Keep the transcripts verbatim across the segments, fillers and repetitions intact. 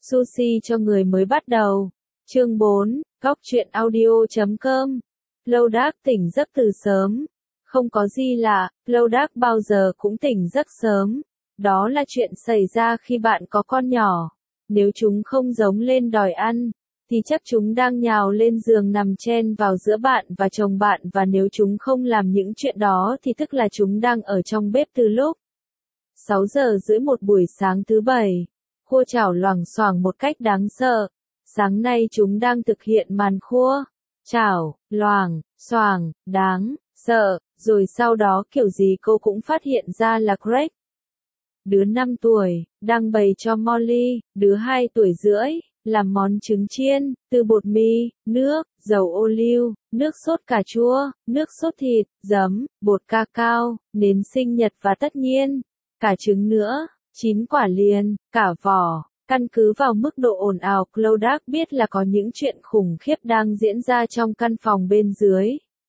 Sushi cho người mới bắt đầu. Chương bốn, góc truyện audio chấm com. Lowdark tỉnh giấc từ sớm. Không có gì lạ, Lowdark bao giờ cũng tỉnh giấc sớm. Đó là chuyện xảy ra khi bạn có con nhỏ. Nếu chúng không giống lên đòi ăn, thì chắc chúng đang nhào lên giường nằm chen vào giữa bạn và chồng bạn, và nếu chúng không làm những chuyện đó thì tức là chúng đang ở trong bếp từ lúc sáu giờ rưỡi một buổi sáng thứ bảy. Khua chảo loảng xoảng một cách đáng sợ. Sáng nay chúng đang thực hiện màn khua, chảo, loảng, xoảng, đáng sợ, rồi sau đó kiểu gì cô cũng phát hiện ra là Greg, đứa năm tuổi, đang bày cho Molly, đứa hai tuổi rưỡi, làm món trứng chiên, từ bột mì, nước, dầu ô liu, nước sốt cà chua, nước sốt thịt, giấm, bột cacao, nến sinh nhật và tất nhiên, cả trứng nữa, chín quả liền, cả vỏ. Căn cứ vào mức độ ồn ào, Lowdark biết là có những chuyện khủng khiếp đang diễn ra trong căn phòng bên dưới.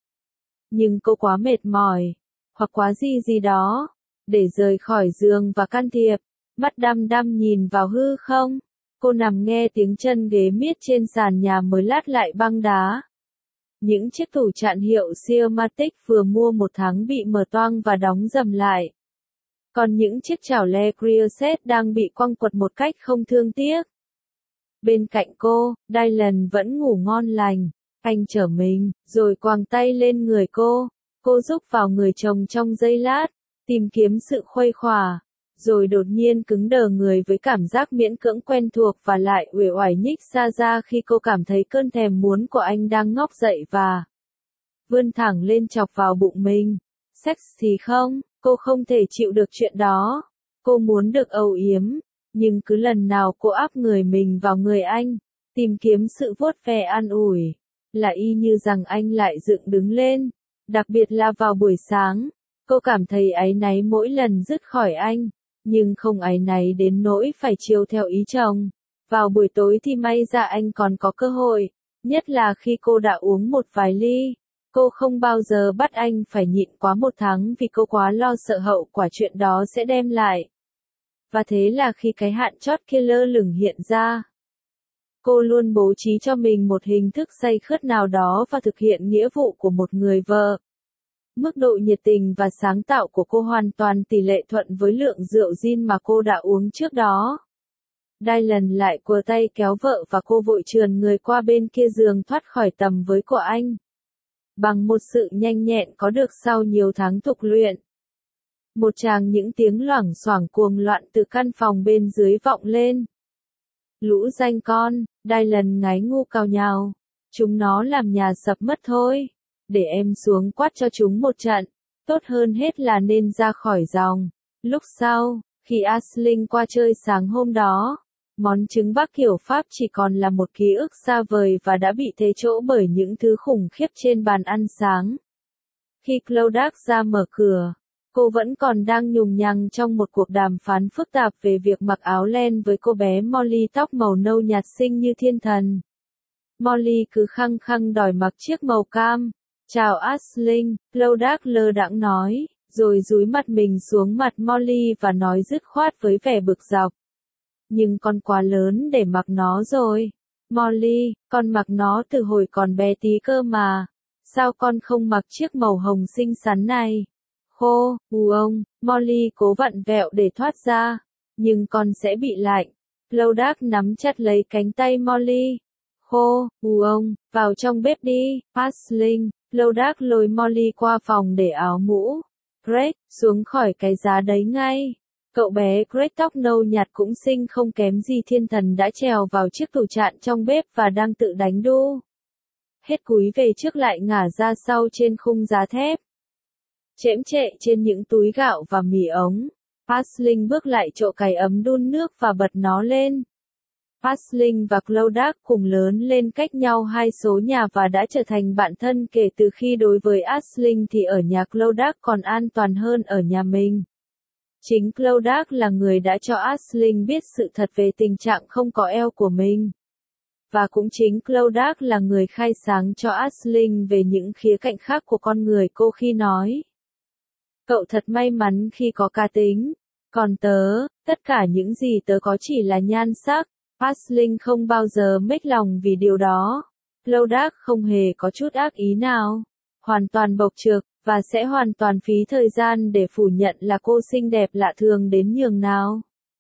Nhưng cô quá mệt mỏi, hoặc quá gì gì đó, để rời khỏi giường và can thiệp. Mắt đăm đăm nhìn vào hư không, cô nằm nghe tiếng chân ghế miết trên sàn nhà mới lát lại băng đá. Những chiếc tủ chạn hiệu Siamatic vừa mua một tháng bị mở toang và đóng dầm lại. Còn những chiếc chảo Le Creuset đang bị quăng quật một cách không thương tiếc. Bên cạnh cô, Dylan vẫn ngủ ngon lành. Anh trở mình, rồi quàng tay lên người cô. Cô rúc vào người chồng trong giây lát, tìm kiếm sự khuây khỏa. Rồi đột nhiên cứng đờ người với cảm giác miễn cưỡng quen thuộc và lại uể oải nhích xa ra khi cô cảm thấy cơn thèm muốn của anh đang ngóc dậy và vươn thẳng lên chọc vào bụng mình. Sex thì không. Cô không thể chịu được chuyện đó. Cô muốn được âu yếm, nhưng cứ lần nào cô áp người mình vào người anh, tìm kiếm sự vuốt ve an ủi, là y như rằng anh lại dựng đứng lên. Đặc biệt là vào buổi sáng, cô cảm thấy áy náy mỗi lần dứt khỏi anh, nhưng không áy náy đến nỗi phải chiều theo ý chồng. Vào buổi tối thì may ra anh còn có cơ hội, nhất là khi cô đã uống một vài ly. Cô không bao giờ bắt anh phải nhịn quá một tháng vì cô quá lo sợ hậu quả chuyện đó sẽ đem lại. Và thế là khi cái hạn chót kia lơ lửng hiện ra, cô luôn bố trí cho mình một hình thức say khướt nào đó và thực hiện nghĩa vụ của một người vợ. Mức độ nhiệt tình và sáng tạo của cô hoàn toàn tỷ lệ thuận với lượng rượu gin mà cô đã uống trước đó. Dylan lại quờ tay kéo vợ và cô vội trườn người qua bên kia giường thoát khỏi tầm với của anh. Bằng một sự nhanh nhẹn có được sau nhiều tháng tục luyện. Một tràng những tiếng loảng xoảng cuồng loạn từ căn phòng bên dưới vọng lên. Lũ danh con, Dylan ngái ngu cào nhào. Chúng nó làm nhà sập mất thôi. Để em xuống quát cho chúng một trận. Tốt hơn hết là nên ra khỏi dòng. Lúc sau, khi Aisling qua chơi sáng hôm đó, món trứng bắc kiểu Pháp chỉ còn là một ký ức xa vời và đã bị thế chỗ bởi những thứ khủng khiếp trên bàn ăn sáng. Khi Lowdark ra mở cửa, cô vẫn còn đang nhùng nhằng trong một cuộc đàm phán phức tạp về việc mặc áo len với cô bé Molly tóc màu nâu nhạt xinh như thiên thần. Molly cứ khăng khăng đòi mặc chiếc màu cam. Chào Aisling, Lowdark lơ đãng nói, rồi dúi mặt mình xuống mặt Molly và nói dứt khoát với vẻ bực dọc. Nhưng con quá lớn để mặc nó rồi. Molly, con mặc nó từ hồi còn bé tí cơ mà. Sao con không mặc chiếc màu hồng xinh xắn này? Khô, u ông, Molly cố vặn vẹo để thoát ra. Nhưng con sẽ bị lạnh. Lowdark nắm chặt lấy cánh tay Molly. Khô, u ông, vào trong bếp đi, Aisling. Lowdark lôi Molly qua phòng để áo mũ. Greg, xuống khỏi cái giá đấy ngay. Cậu bé Greg tóc nâu nhạt cũng xinh không kém gì thiên thần đã trèo vào chiếc tủ chạn trong bếp và đang tự đánh đu. Hết cúi về trước lại ngả ra sau trên khung giá thép. Chễm chệ trên những túi gạo và mì ống. Aisling bước lại chỗ cái ấm đun nước và bật nó lên. Aisling và Lowdark cùng lớn lên cách nhau hai số nhà và đã trở thành bạn thân kể từ khi đối với Aisling thì ở nhà Lowdark còn an toàn hơn ở nhà mình. Chính Lowdark là người đã cho Aisling biết sự thật về tình trạng không có eo của mình. Và cũng chính Lowdark là người khai sáng cho Aisling về những khía cạnh khác của con người cô khi nói. Cậu thật may mắn khi có cá tính. Còn tớ, tất cả những gì tớ có chỉ là nhan sắc. Pasling không bao giờ mếch lòng vì điều đó. Clodagh không hề có chút ác ý nào. Hoàn toàn bộc trực, và sẽ hoàn toàn phí thời gian để phủ nhận là cô xinh đẹp lạ thường đến nhường nào.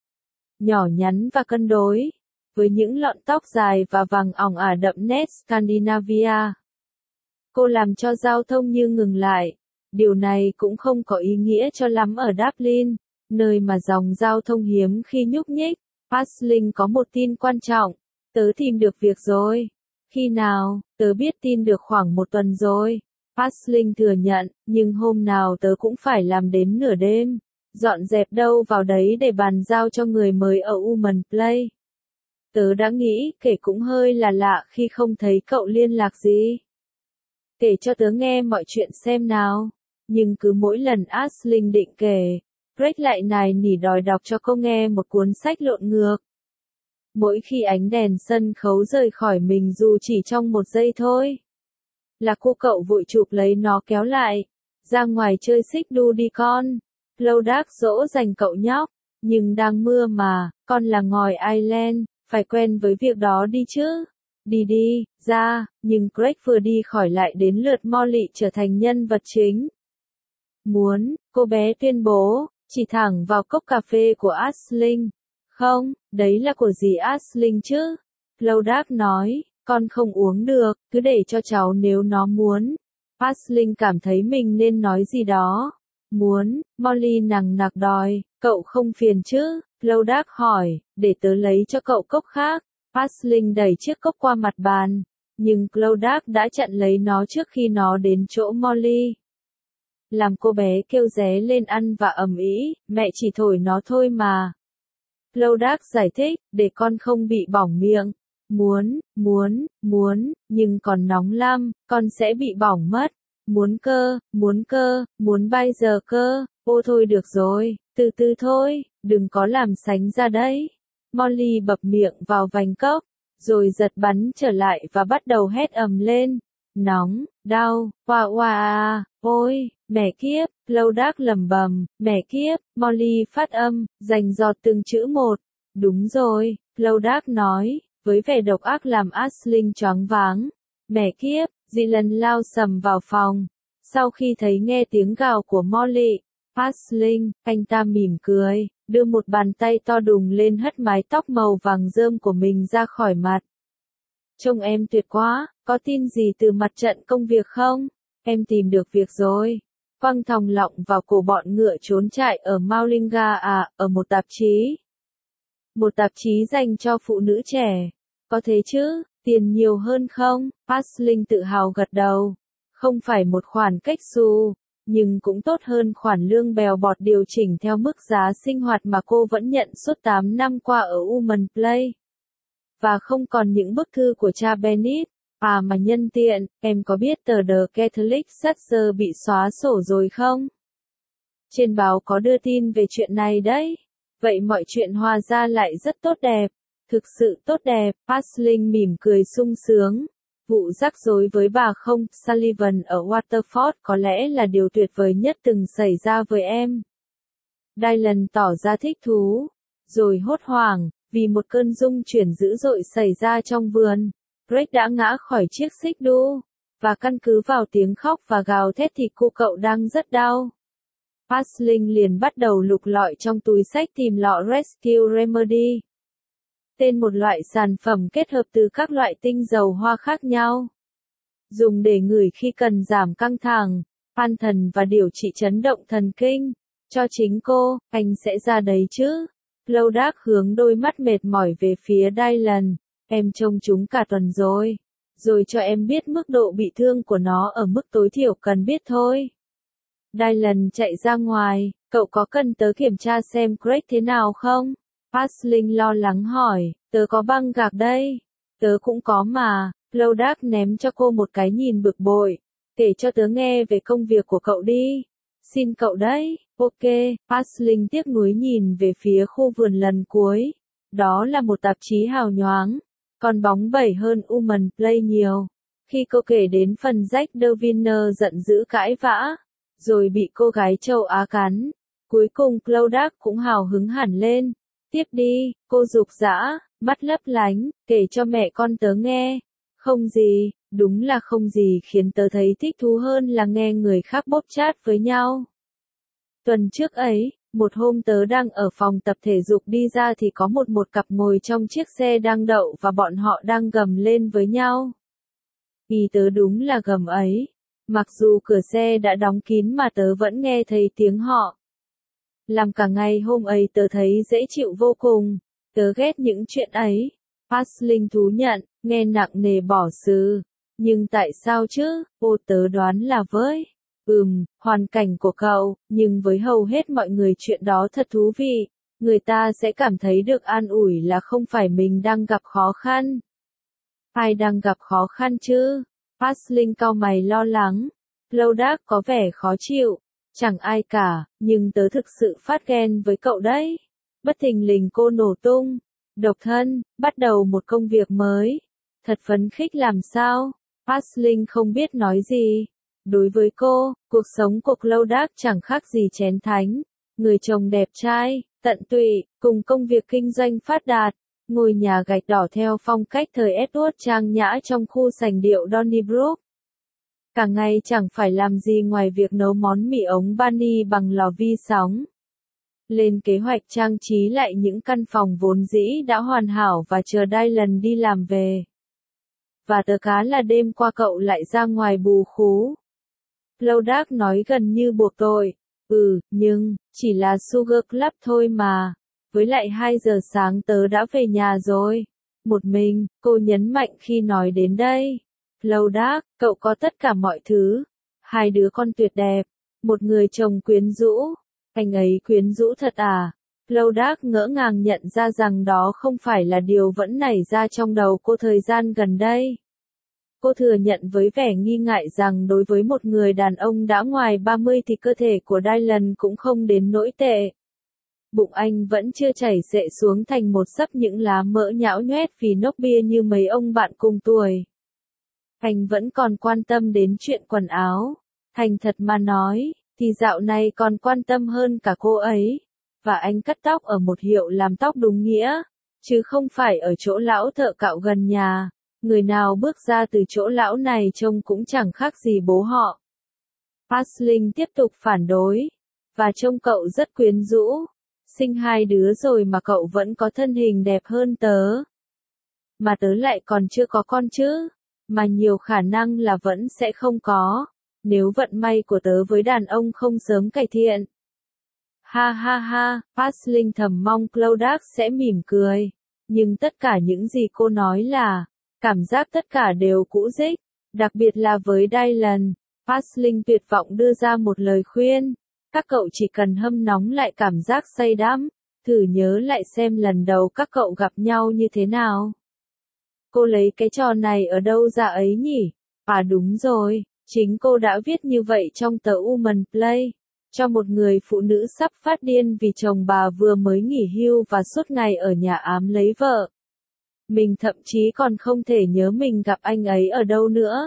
Nhỏ nhắn và cân đối, với những lọn tóc dài và vàng ỏng ả đậm nét Scandinavia. Cô làm cho giao thông như ngừng lại. Điều này cũng không có ý nghĩa cho lắm ở Dublin, nơi mà dòng giao thông hiếm khi nhúc nhích. Pasling có một tin quan trọng. Tớ tìm được việc rồi. Khi nào? Tớ biết tin được khoảng một tuần rồi. Pasling thừa nhận, nhưng hôm nào tớ cũng phải làm đến nửa đêm. Dọn dẹp đâu vào đấy để bàn giao cho người mới ở Woman Play. Tớ đã nghĩ, kể cũng hơi là lạ khi không thấy cậu liên lạc gì. Kể cho tớ nghe mọi chuyện xem nào. Nhưng cứ mỗi lần Pasling định kể, Greg lại nài nỉ đòi đọc cho cô nghe một cuốn sách lộn ngược. Mỗi khi ánh đèn sân khấu rời khỏi mình dù chỉ trong một giây thôi, là cô cậu vội chụp lấy nó kéo lại. Ra ngoài chơi xích đu đi con. Clodagh dỗ dành cậu nhóc. Nhưng đang mưa mà, con là ngòi Ireland, phải quen với việc đó đi chứ. Đi đi, ra, nhưng Greg vừa đi khỏi lại đến lượt Molly trở thành nhân vật chính. Muốn, cô bé tuyên bố, chỉ thẳng vào cốc cà phê của Pasling. Không, đấy là của dì Pasling chứ. Clodagh nói, con không uống được, cứ để cho cháu nếu nó muốn. Pasling cảm thấy mình nên nói gì đó. Muốn, Molly nằng nặc đòi, cậu không phiền chứ? Clodagh hỏi, để tớ lấy cho cậu cốc khác. Pasling đẩy chiếc cốc qua mặt bàn, nhưng Clodagh đã chặn lấy nó trước khi nó đến chỗ Molly. Làm cô bé kêu ré lên ăn và ầm ĩ, mẹ chỉ thổi nó thôi mà. Clodagh giải thích, để con không bị bỏng miệng. Muốn, muốn, muốn, nhưng còn nóng lắm, con sẽ bị bỏng mất. Muốn cơ, muốn cơ, muốn bây giờ cơ, ô thôi được rồi, từ từ thôi, đừng có làm sánh ra đấy. Molly bập miệng vào vành cốc, rồi giật bắn trở lại và bắt đầu hét ầm lên. Nóng, đau, oa oa, ôi, mẹ kiếp, Clodagh lẩm bẩm, mẹ kiếp, Molly phát âm, rành giọt từng chữ một. Đúng rồi, Clodagh nói, với vẻ độc ác làm Pasling choáng váng. Mẹ kiếp, dì lần lao sầm vào phòng. Sau khi thấy nghe tiếng gào của Molly, Pasling, anh ta mỉm cười, đưa một bàn tay to đùng lên hất mái tóc màu vàng rơm của mình ra khỏi mặt. Trông em tuyệt quá, có tin gì từ mặt trận công việc không? Em tìm được việc rồi. Quăng thòng lọng vào cổ bọn ngựa trốn chạy ở Maulinga à, ở một tạp chí. Một tạp chí dành cho phụ nữ trẻ. Có thế chứ, tiền nhiều hơn không? Pasling tự hào gật đầu. Không phải một khoản cách xù, nhưng cũng tốt hơn khoản lương bèo bọt điều chỉnh theo mức giá sinh hoạt mà cô vẫn nhận suốt tám năm qua ở Woman Play. Và không còn những bức thư của cha Bennett. À mà nhân tiện, em có biết tờ The Catholic Satcher bị xóa sổ rồi không? Trên báo có đưa tin về chuyện này đấy. Vậy mọi chuyện hòa ra lại rất tốt đẹp. Thực sự tốt đẹp, Pasling mỉm cười sung sướng. Vụ rắc rối với bà không, Sullivan ở Waterford có lẽ là điều tuyệt vời nhất từng xảy ra với em. Dylan tỏ ra thích thú, rồi hốt hoảng, vì một cơn rung chuyển dữ dội xảy ra trong vườn. Greg đã ngã khỏi chiếc xích đu, và căn cứ vào tiếng khóc và gào thét thì cô cậu đang rất đau. Pasling liền bắt đầu lục lọi trong túi xách tìm lọ Rescue Remedy. Tên một loại sản phẩm kết hợp từ các loại tinh dầu hoa khác nhau. Dùng để ngửi khi cần giảm căng thẳng, an thần và điều trị chấn động thần kinh. Cho chính cô, anh sẽ ra đấy chứ. Clodagh hướng đôi mắt mệt mỏi về phía Dylan. Em trông chúng cả tuần rồi. Rồi cho em biết mức độ bị thương của nó ở mức tối thiểu cần biết thôi. Dylan chạy ra ngoài, cậu có cần tớ kiểm tra xem Greg thế nào không? Pasling lo lắng hỏi, tớ có băng gạc đây. Tớ cũng có mà. Clodagh ném cho cô một cái nhìn bực bội. Kể cho tớ nghe về công việc của cậu đi. Xin cậu đấy. Ok, Pasling tiếc nuối nhìn về phía khu vườn lần cuối. Đó là một tạp chí hào nhoáng. Còn bóng bẩy hơn Woman Play nhiều. Khi cô kể đến phần Jack Deviner giận dữ cãi vã, rồi bị cô gái châu Á cắn. Cuối cùng Clodagh cũng hào hứng hẳn lên. Tiếp đi, cô giục giã, mắt lấp lánh, kể cho mẹ con tớ nghe. Không gì, đúng là không gì khiến tớ thấy thích thú hơn là nghe người khác bóp chat với nhau. Tuần trước ấy, một hôm tớ đang ở phòng tập thể dục đi ra thì có một một cặp ngồi trong chiếc xe đang đậu và bọn họ đang gầm lên với nhau. Ý tớ đúng là gầm ấy. Mặc dù cửa xe đã đóng kín mà tớ vẫn nghe thấy tiếng họ. Làm cả ngày hôm ấy tớ thấy dễ chịu vô cùng. Tớ ghét những chuyện ấy. Pasling thú nhận, nghe nặng nề bỏ xứ. Nhưng tại sao chứ? Ô tớ đoán là với. Ừm, hoàn cảnh của cậu, nhưng với hầu hết mọi người chuyện đó thật thú vị. Người ta sẽ cảm thấy được an ủi là không phải mình đang gặp khó khăn. Ai đang gặp khó khăn chứ? Pasling cau mày lo lắng. Lodác có vẻ khó chịu. Chẳng ai cả, nhưng tớ thực sự phát ghen với cậu đấy. Bất thình lình cô nổ tung. Độc thân, bắt đầu một công việc mới. Thật phấn khích làm sao? Pasling không biết nói gì. Đối với cô, cuộc sống của Lodác chẳng khác gì chén thánh. Người chồng đẹp trai, tận tụy, cùng công việc kinh doanh phát đạt. Ngôi nhà gạch đỏ theo phong cách thời Edward trang nhã trong khu sành điệu Donnybrook. Cả ngày chẳng phải làm gì ngoài việc nấu món mì ống bani bằng lò vi sóng. Lên kế hoạch trang trí lại những căn phòng vốn dĩ đã hoàn hảo và chờ Dylan đi làm về. Và tớ cá là đêm qua cậu lại ra ngoài bù khú. Lodác nói gần như buộc tội. Ừ, nhưng, chỉ là Sugar Club thôi mà. Với lại hai giờ sáng tớ đã về nhà rồi. Một mình, cô nhấn mạnh khi nói đến đây. Lodác, cậu có tất cả mọi thứ. Hai đứa con tuyệt đẹp. Một người chồng quyến rũ. Anh ấy quyến rũ thật à? Lodác ngỡ ngàng nhận ra rằng đó không phải là điều vẫn nảy ra trong đầu cô thời gian gần đây. Cô thừa nhận với vẻ nghi ngại rằng đối với một người đàn ông đã ngoài ba mươi thì cơ thể của Dylan cũng không đến nỗi tệ. Bụng anh vẫn chưa chảy xệ xuống thành một sấp những lá mỡ nhão nhoét vì nốc bia như mấy ông bạn cùng tuổi. Anh vẫn còn quan tâm đến chuyện quần áo. Thành thật mà nói, thì dạo này còn quan tâm hơn cả cô ấy. Và anh cắt tóc ở một hiệu làm tóc đúng nghĩa, chứ không phải ở chỗ lão thợ cạo gần nhà. Người nào bước ra từ chỗ lão này trông cũng chẳng khác gì bố họ. Pasling tiếp tục phản đối. Và trông cậu rất quyến rũ. Sinh hai đứa rồi mà cậu vẫn có thân hình đẹp hơn tớ. Mà tớ lại còn chưa có con chứ. Mà nhiều khả năng là vẫn sẽ không có. Nếu vận may của tớ với đàn ông không sớm cải thiện. Ha ha ha, Pasling thầm mong Lodác sẽ mỉm cười. Nhưng tất cả những gì cô nói là, cảm giác tất cả đều cũ rích. Đặc biệt là với Dylan. Pasling tuyệt vọng đưa ra một lời khuyên. Các cậu chỉ cần hâm nóng lại cảm giác say đắm. Thử nhớ lại xem lần đầu các cậu gặp nhau như thế nào. Cô lấy cái trò này ở đâu ra ấy nhỉ? À đúng rồi, chính cô đã viết như vậy trong tờ Woman Play. Cho một người phụ nữ sắp phát điên vì chồng bà vừa mới nghỉ hưu và suốt ngày ở nhà ám lấy vợ. Mình thậm chí còn không thể nhớ mình gặp anh ấy ở đâu nữa.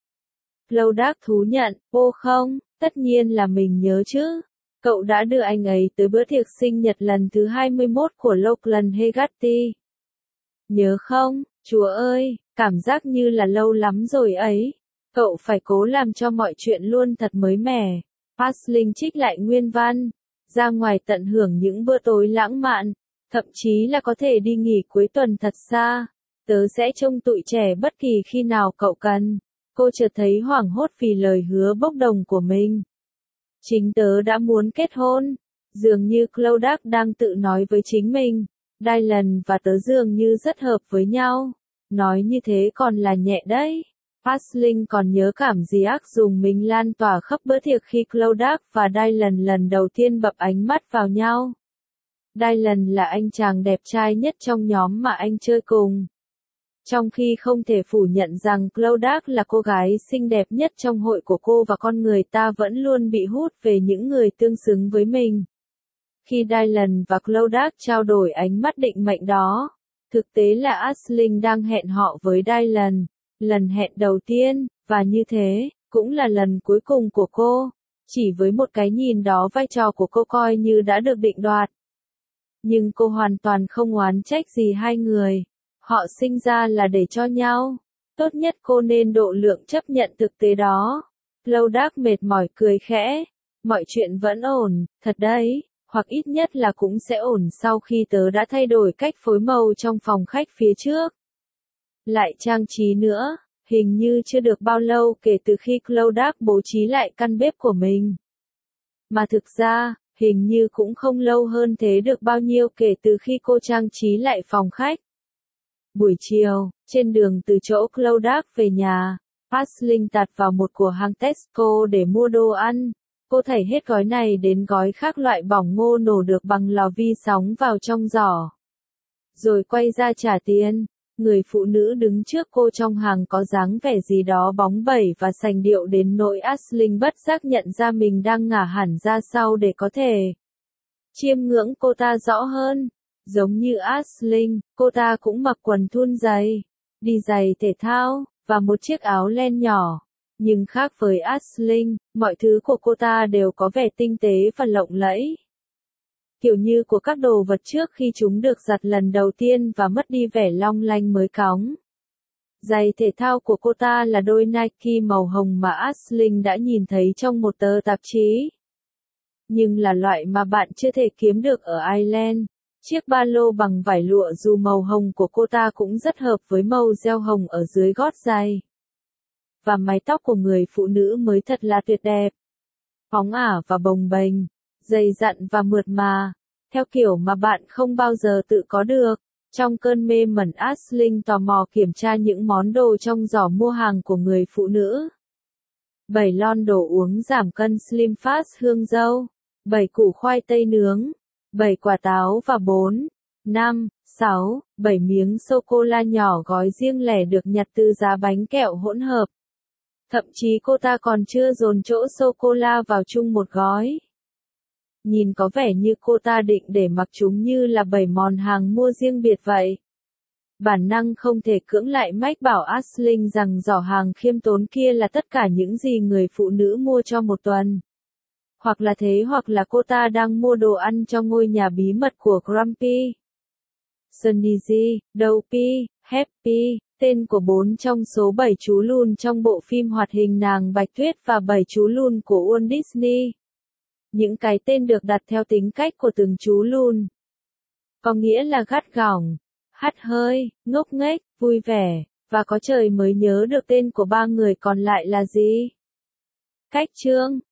Lodác thú nhận, ô không, tất nhiên là mình nhớ chứ. Cậu đã đưa anh ấy tới bữa tiệc sinh nhật lần thứ hai mươi mốt của Lachlan Hegarty. Nhớ không, chúa ơi, cảm giác như là lâu lắm rồi ấy. Cậu phải cố làm cho mọi chuyện luôn thật mới mẻ. Pasling trích lại nguyên văn. Ra ngoài tận hưởng những bữa tối lãng mạn. Thậm chí là có thể đi nghỉ cuối tuần thật xa. Tớ sẽ trông tụi trẻ bất kỳ khi nào cậu cần. Cô chợt thấy hoảng hốt vì lời hứa bốc đồng của mình. Chính tớ đã muốn kết hôn. Dường như Lodác đang tự nói với chính mình. Dylan và tớ dường như rất hợp với nhau. Nói như thế còn là nhẹ đấy. Pasling còn nhớ cảm giác dùng mình lan tỏa khắp bữa tiệc khi Lodác và Dylan lần đầu tiên bập ánh mắt vào nhau. Dylan là anh chàng đẹp trai nhất trong nhóm mà anh chơi cùng. Trong khi không thể phủ nhận rằng Lodác là cô gái xinh đẹp nhất trong hội của cô và con người ta vẫn luôn bị hút về những người tương xứng với mình. Khi Dylan và Lodác trao đổi ánh mắt định mệnh đó, thực tế là Aisling đang hẹn họ với Dylan, lần hẹn đầu tiên, và như thế, cũng là lần cuối cùng của cô. Chỉ với một cái nhìn đó vai trò của cô coi như đã được định đoạt. Nhưng cô hoàn toàn không oán trách gì hai người. Họ sinh ra là để cho nhau. Tốt nhất cô nên độ lượng chấp nhận thực tế đó. Clodagh mệt mỏi cười khẽ. Mọi chuyện vẫn ổn, thật đấy, hoặc ít nhất là cũng sẽ ổn sau khi tớ đã thay đổi cách phối màu trong phòng khách phía trước. Lại trang trí nữa, hình như chưa được bao lâu kể từ khi Clodagh bố trí lại căn bếp của mình. Mà thực ra, hình như cũng không lâu hơn thế được bao nhiêu kể từ khi cô trang trí lại phòng khách. Buổi chiều, trên đường từ chỗ Clodagh về nhà, Aisling tạt vào một cửa hàng Tesco để mua đồ ăn. Cô thảy hết gói này đến gói khác loại bỏng ngô nổ được bằng lò vi sóng vào trong giỏ. Rồi quay ra trả tiền. Người phụ nữ đứng trước cô trong hàng có dáng vẻ gì đó bóng bẩy và sành điệu đến nỗi Aisling bất giác nhận ra mình đang ngả hẳn ra sau để có thể chiêm ngưỡng cô ta rõ hơn. Giống như Aisling, cô ta cũng mặc quần thun dày, đi giày thể thao, và một chiếc áo len nhỏ. Nhưng khác với Aisling, mọi thứ của cô ta đều có vẻ tinh tế và lộng lẫy. Kiểu như của các đồ vật trước khi chúng được giặt lần đầu tiên và mất đi vẻ long lanh mới cóng. Giày thể thao của cô ta là đôi Nike màu hồng mà Aisling đã nhìn thấy trong một tờ tạp chí. Nhưng là loại mà bạn chưa thể kiếm được ở Ireland. Chiếc ba lô bằng vải lụa dù màu hồng của cô ta cũng rất hợp với màu gel hồng ở dưới gót giày. Và mái tóc của người phụ nữ mới thật là tuyệt đẹp. Phóng ả và bồng bềnh, dày dặn và mượt mà, theo kiểu mà bạn không bao giờ tự có được. Trong cơn mê mẩn, Aisling tò mò kiểm tra những món đồ trong giỏ mua hàng của người phụ nữ. bảy lon đồ uống giảm cân Slim Fast hương dâu, bảy củ khoai tây nướng, bảy quả táo và bốn, năm, sáu, bảy miếng sô-cô-la nhỏ gói riêng lẻ được nhặt từ giá bánh kẹo hỗn hợp. Thậm chí cô ta còn chưa dồn chỗ sô-cô-la vào chung một gói. Nhìn có vẻ như cô ta định để mặc chúng như là bảy món hàng mua riêng biệt vậy. Bản năng không thể cưỡng lại mách bảo Aisling rằng giỏ hàng khiêm tốn kia là tất cả những gì người phụ nữ mua cho một tuần. Hoặc là thế hoặc là cô ta đang mua đồ ăn cho ngôi nhà bí mật của Grumpy, Sneezy, Dopey, Happy, tên của bốn trong số bảy chú lùn trong bộ phim hoạt hình Nàng Bạch Tuyết và bảy chú lùn của Walt Disney. Những cái tên được đặt theo tính cách của từng chú lùn. Có nghĩa là gắt gỏng, hắt hơi, ngốc nghếch, vui vẻ, và có trời mới nhớ được tên của ba người còn lại là gì. Cách chương